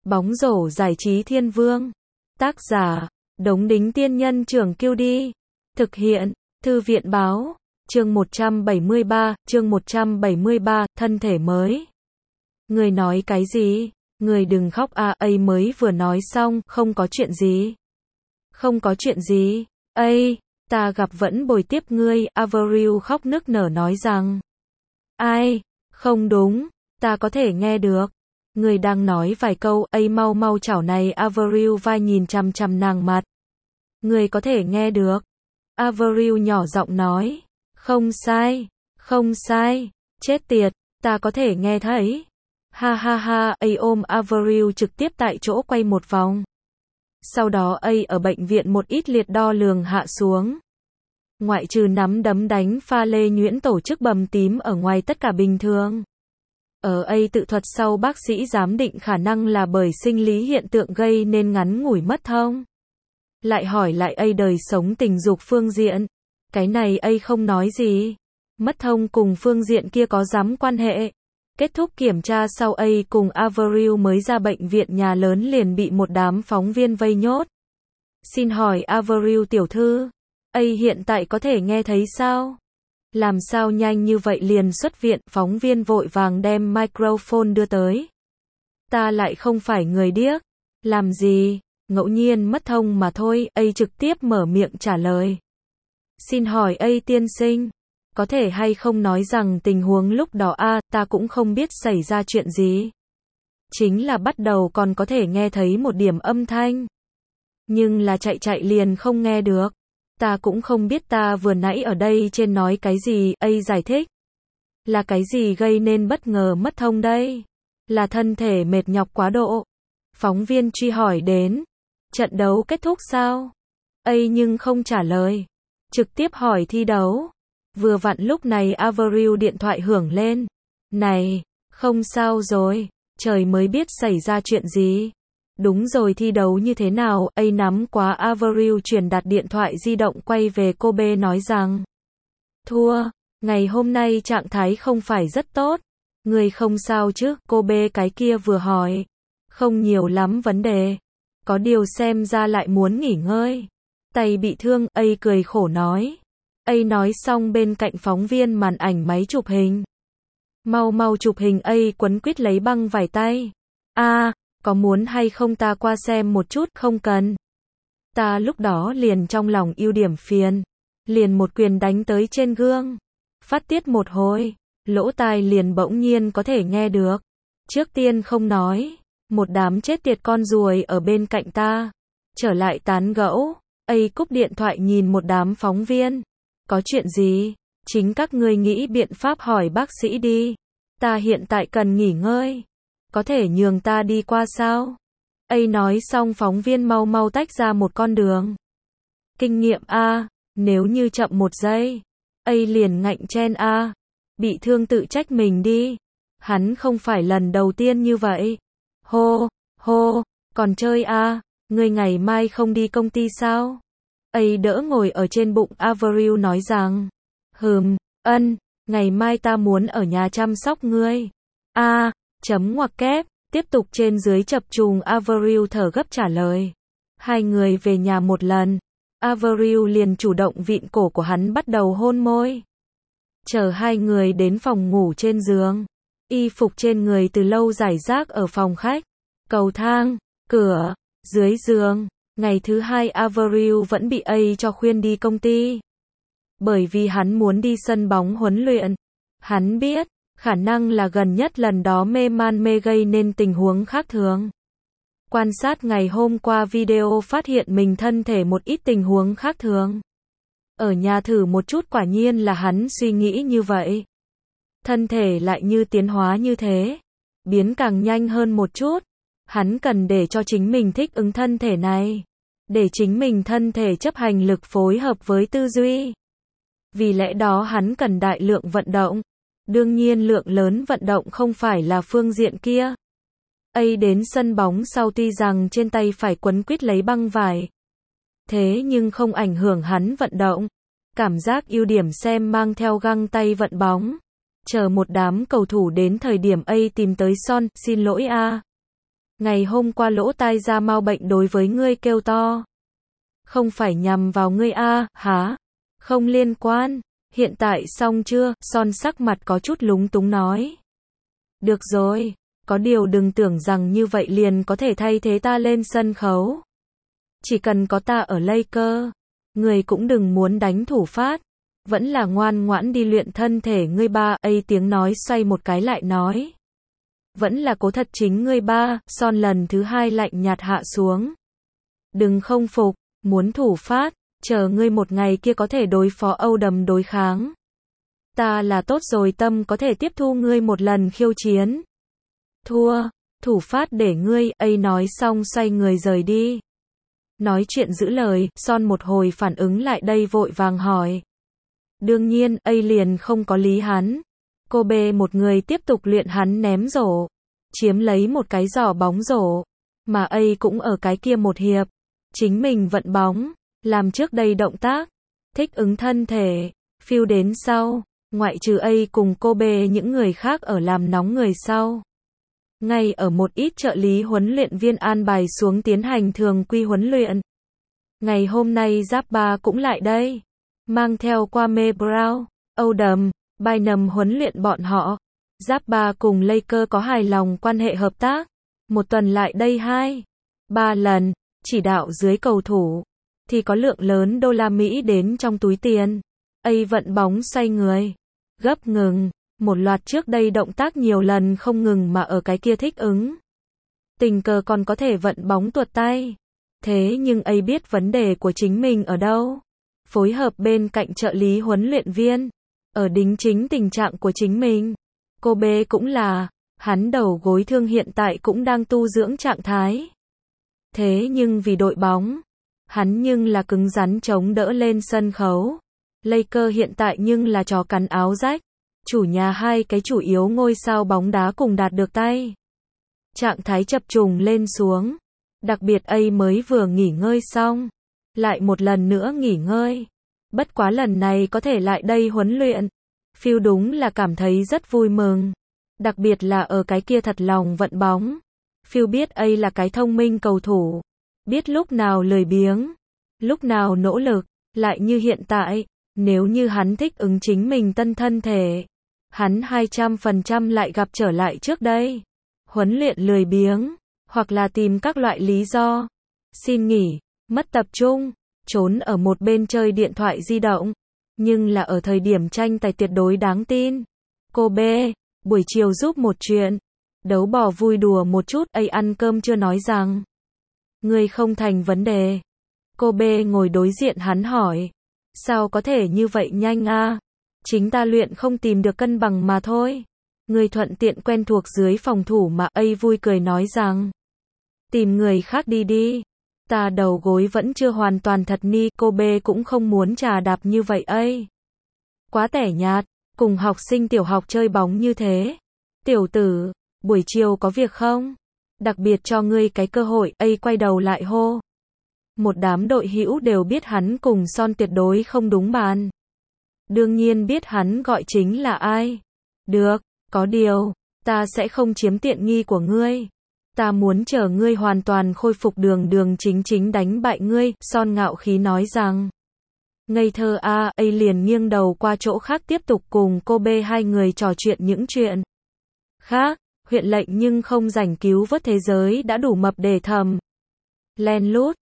Bóng rổ giải trí thiên vương. Tác giả, Đống Đính Tiên Nhân Trưởng Kiêu Đi. Thực hiện, Thư viện Báo. Chương 173, thân thể mới. Người nói cái gì? Người đừng khóc à, ấy mới vừa nói xong, không có chuyện gì. Không có chuyện gì, ây, ta gặp vẫn bồi tiếp ngươi, Avril khóc nức nở nói rằng. Ai? Không đúng, ta có thể nghe được. Người đang nói vài câu, ây mau mau chảo này, Avril vai nhìn chằm chằm nàng mặt. Người có thể nghe được. Avril nhỏ giọng nói. Không sai, không sai, chết tiệt, ta có thể nghe thấy. Ha ha ha, ây ôm Avril trực tiếp tại chỗ quay một vòng. Sau đó ây ở bệnh viện một ít liệt đo lường hạ xuống. Ngoại trừ nắm đấm đánh pha lê nhuyễn tổ chức bầm tím ở ngoài tất cả bình thường. Ở ây tự thuật sau bác sĩ giám định khả năng là bởi sinh lý hiện tượng gây nên ngắn ngủi mất thông. Lại hỏi lại ây đời sống tình dục phương diện. Cái này ây không nói gì. Mất thông cùng phương diện kia có dám quan hệ. Kết thúc kiểm tra sau ây cùng Avril mới ra bệnh viện nhà lớn liền bị một đám phóng viên vây nhốt. Xin hỏi Avril tiểu thư, ây hiện tại có thể nghe thấy sao? Làm sao nhanh như vậy liền xuất viện, phóng viên vội vàng đem microphone đưa tới. Ta lại không phải người điếc. Làm gì? Ngẫu nhiên mất thông mà thôi, ây trực tiếp mở miệng trả lời. Xin hỏi ây tiên sinh, có thể hay không nói rằng tình huống lúc đó ta cũng không biết xảy ra chuyện gì. Chính là bắt đầu còn có thể nghe thấy một điểm âm thanh. Nhưng là chạy liền không nghe được. Ta cũng không biết ta vừa nãy ở đây trên nói cái gì, ây giải thích. Là cái gì gây nên bất ngờ mất thông đây? Là thân thể mệt nhọc quá độ. Phóng viên truy hỏi đến. Trận đấu kết thúc sao? Ây nhưng không trả lời. Trực tiếp hỏi thi đấu. Vừa vặn lúc này Avril điện thoại hưởng lên. Này, không sao rồi, trời mới biết xảy ra chuyện gì. Đúng rồi, thi đấu như thế nào, ây nắm quá Avril truyền đặt điện thoại di động quay về cô B nói rằng. Thua, ngày hôm nay trạng thái không phải rất tốt. Người không sao chứ, cô B cái kia vừa hỏi. Không nhiều lắm vấn đề. Có điều xem ra lại muốn nghỉ ngơi. Tay bị thương, ây cười khổ nói. Ây nói xong bên cạnh phóng viên màn ảnh máy chụp hình. Mau mau chụp hình, ây quấn quýt lấy băng vải tay. Có muốn hay không ta qua xem một chút, không cần. Ta lúc đó liền trong lòng ưu điểm phiền. Liền một quyền đánh tới trên gương. Phát tiết một hồi, lỗ tai liền bỗng nhiên có thể nghe được. Trước tiên không nói, một đám chết tiệt con ruồi ở bên cạnh ta. Trở lại tán gẫu, ây cúp điện thoại nhìn một đám phóng viên. Có chuyện gì? Chính các ngươi nghĩ biện pháp hỏi bác sĩ đi. Ta hiện tại cần nghỉ ngơi. Có thể nhường ta đi qua sao? Ây nói xong phóng viên mau mau tách ra một con đường. Kinh nghiệm nếu như chậm một giây. Ây liền ngạnh chen bị thương tự trách mình đi. Hắn không phải lần đầu tiên như vậy. Hô, còn chơi ngươi ngày mai không đi công ty sao? Ây đỡ ngồi ở trên bụng Avril nói rằng. Ngày mai ta muốn ở nhà chăm sóc ngươi. Chấm ngoặc kép, tiếp tục trên dưới chập trùng, Avril thở gấp trả lời. Hai người về nhà một lần. Avril liền chủ động vịn cổ của hắn bắt đầu hôn môi. Chờ hai người đến phòng ngủ trên giường. Y phục trên người từ lâu rải rác ở phòng khách, cầu thang, cửa, dưới giường. Ngày thứ hai Avril vẫn bị ây cho khuyên đi công ty. Bởi vì hắn muốn đi sân bóng huấn luyện. Hắn biết, khả năng là gần nhất lần đó mê man mê gây nên tình huống khác thường. Quan sát ngày hôm qua video phát hiện mình thân thể một ít tình huống khác thường. Ở nhà thử một chút, quả nhiên là hắn suy nghĩ như vậy. Thân thể lại như tiến hóa như thế. Biến càng nhanh hơn một chút. Hắn cần để cho chính mình thích ứng thân thể này. Để chính mình thân thể chấp hành lực phối hợp với tư duy. Vì lẽ đó hắn cần đại lượng vận động. Đương nhiên lượng lớn vận động không phải là phương diện kia. Ây đến sân bóng sau tuy rằng trên tay phải quấn quýt lấy băng vải. Thế nhưng không ảnh hưởng hắn vận động. Cảm giác ưu điểm xem mang theo găng tay vận bóng. Chờ một đám cầu thủ đến thời điểm ây tìm tới Son, xin lỗi Ngày hôm qua lỗ tai ra mau bệnh đối với ngươi kêu to. Không phải nhằm vào ngươi hả? Không liên quan. Hiện tại xong chưa? Son sắc mặt có chút lúng túng nói. Được rồi, có điều đừng tưởng rằng như vậy liền có thể thay thế ta lên sân khấu. Chỉ cần có ta ở Lakers, người cũng đừng muốn đánh thủ phát. Vẫn là ngoan ngoãn đi luyện thân thể ngươi ba. Tiếng nói xoay một cái lại nói. Vẫn là cố thật chính ngươi ba. Son lần thứ hai lạnh nhạt hạ xuống. Đừng không phục, muốn thủ phát, chờ ngươi một ngày kia có thể đối phó Âu Đầm đối kháng. Ta là tốt rồi tâm có thể tiếp thu ngươi một lần khiêu chiến. Thua, thủ phát để ngươi. Nói xong xoay người rời đi. Nói chuyện giữ lời, Son một hồi phản ứng lại đây vội vàng hỏi. Đương nhiên, liền không có lý hắn. Cô B một người tiếp tục luyện hắn ném rổ. Chiếm lấy một cái giỏ bóng rổ. Mà cũng ở cái kia một hiệp. Chính mình vận bóng. Làm trước đây động tác. Thích ứng thân thể. Phiêu đến sau. Ngoại trừ cùng cô B những người khác ở làm nóng người sau. Ngay ở một ít trợ lý huấn luyện viên an bài xuống tiến hành thường quy huấn luyện. Ngày hôm nay Giáp Ba cũng lại đây. Mang theo Kwame Brown, Âu Đầm, Bynum huấn luyện bọn họ. Giáp Ba cùng Lakers có hài lòng quan hệ hợp tác. Một tuần lại đây 2-3 lần, chỉ đạo dưới cầu thủ. Thì có lượng lớn đô la Mỹ đến trong túi tiền. Vận bóng xoay người. Gấp ngừng. Một loạt trước đây động tác nhiều lần không ngừng mà ở cái kia thích ứng. Tình cờ còn có thể vận bóng tuột tay. Thế nhưng biết vấn đề của chính mình ở đâu. Phối hợp bên cạnh trợ lý huấn luyện viên. Ở đính chính tình trạng của chính mình. Cô B cũng là. Hắn đầu gối thương hiện tại cũng đang tu dưỡng trạng thái. Thế nhưng vì đội bóng. Hắn nhưng là cứng rắn chống đỡ lên sân khấu. Lakers hiện tại nhưng là chó cắn áo rách. Chủ nhà hai cái chủ yếu ngôi sao bóng đá cùng đạt được tay. Trạng thái chập trùng lên xuống. Đặc biệt mới vừa nghỉ ngơi xong. Lại một lần nữa nghỉ ngơi. Bất quá lần này có thể lại đây huấn luyện. Phil đúng là cảm thấy rất vui mừng. Đặc biệt là ở cái kia thật lòng vận bóng. Phil biết là cái thông minh cầu thủ. Biết lúc nào lười biếng. Lúc nào nỗ lực. Lại như hiện tại. Nếu như hắn thích ứng chính mình tân thân thể. Hắn 200% lại gặp trở lại trước đây. Huấn luyện lười biếng. Hoặc là tìm các loại lý do. Xin nghỉ. Mất tập trung. Trốn ở một bên chơi điện thoại di động. Nhưng là ở thời điểm tranh tài tuyệt đối đáng tin. Cô B. Buổi chiều giúp một chuyện. Đấu bò vui đùa một chút. Ăn cơm chưa nói rằng. Ngươi không thành vấn đề. Cô B ngồi đối diện hắn hỏi. Sao có thể như vậy nhanh Chính ta luyện không tìm được cân bằng mà thôi. Người thuận tiện quen thuộc dưới phòng thủ mà vui cười nói rằng. Tìm người khác đi. Ta đầu gối vẫn chưa hoàn toàn thật ni. Cô B cũng không muốn trà đạp như vậy Quá tẻ nhạt. Cùng học sinh tiểu học chơi bóng như thế. Tiểu tử, buổi chiều có việc không? Đặc biệt cho ngươi cái cơ hội. Quay đầu lại hô. Một đám đội hữu đều biết hắn cùng Son tuyệt đối không đúng bàn. Đương nhiên biết hắn gọi chính là ai. Được, có điều, ta sẽ không chiếm tiện nghi của ngươi. Ta muốn chờ ngươi hoàn toàn khôi phục đường chính đánh bại ngươi. Son ngạo khí nói rằng. Ngây thơ liền nghiêng đầu qua chỗ khác tiếp tục cùng cô B hai người trò chuyện những chuyện khác. Huyện lệnh nhưng không rảnh cứu vớt thế giới đã đủ mập để thầm. Len lút.